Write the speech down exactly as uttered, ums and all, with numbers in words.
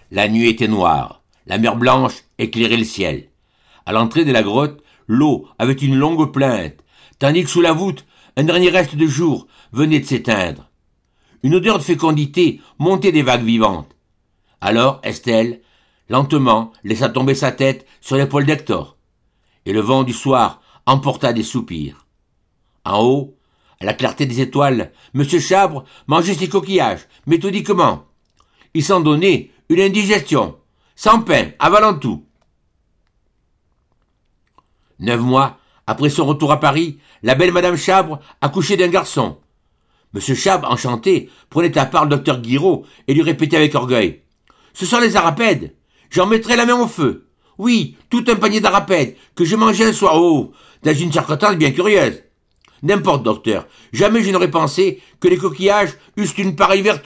La nuit était noire, la mer blanche éclairait le ciel. À l'entrée de la grotte, l'eau avait une longue plainte, tandis que sous la voûte, un dernier reste de jour venait de s'éteindre. Une odeur de fécondité montait des vagues vivantes. Alors Estelle, lentement, laissa tomber sa tête sur l'épaule d'Hector, et le vent du soir emporta des soupirs. En haut, à la clarté des étoiles, M. Chabre mangeait ses coquillages, méthodiquement. Il s'en donnait une indigestion, sans pain, avalant tout. Neuf mois après son retour à Paris, la belle Madame Chabre accouchait d'un garçon. M. Chabre, enchanté, prenait à part le docteur Guiraud et lui répétait avec orgueil. « Ce sont les arapèdes. J'en mettrai la main au feu. Oui, tout un panier d'arapèdes que j'ai mangé un soir, oh, dans une circonstance bien curieuse. N'importe, docteur, jamais je n'aurais pensé que les coquillages eussent une pareille vertu. »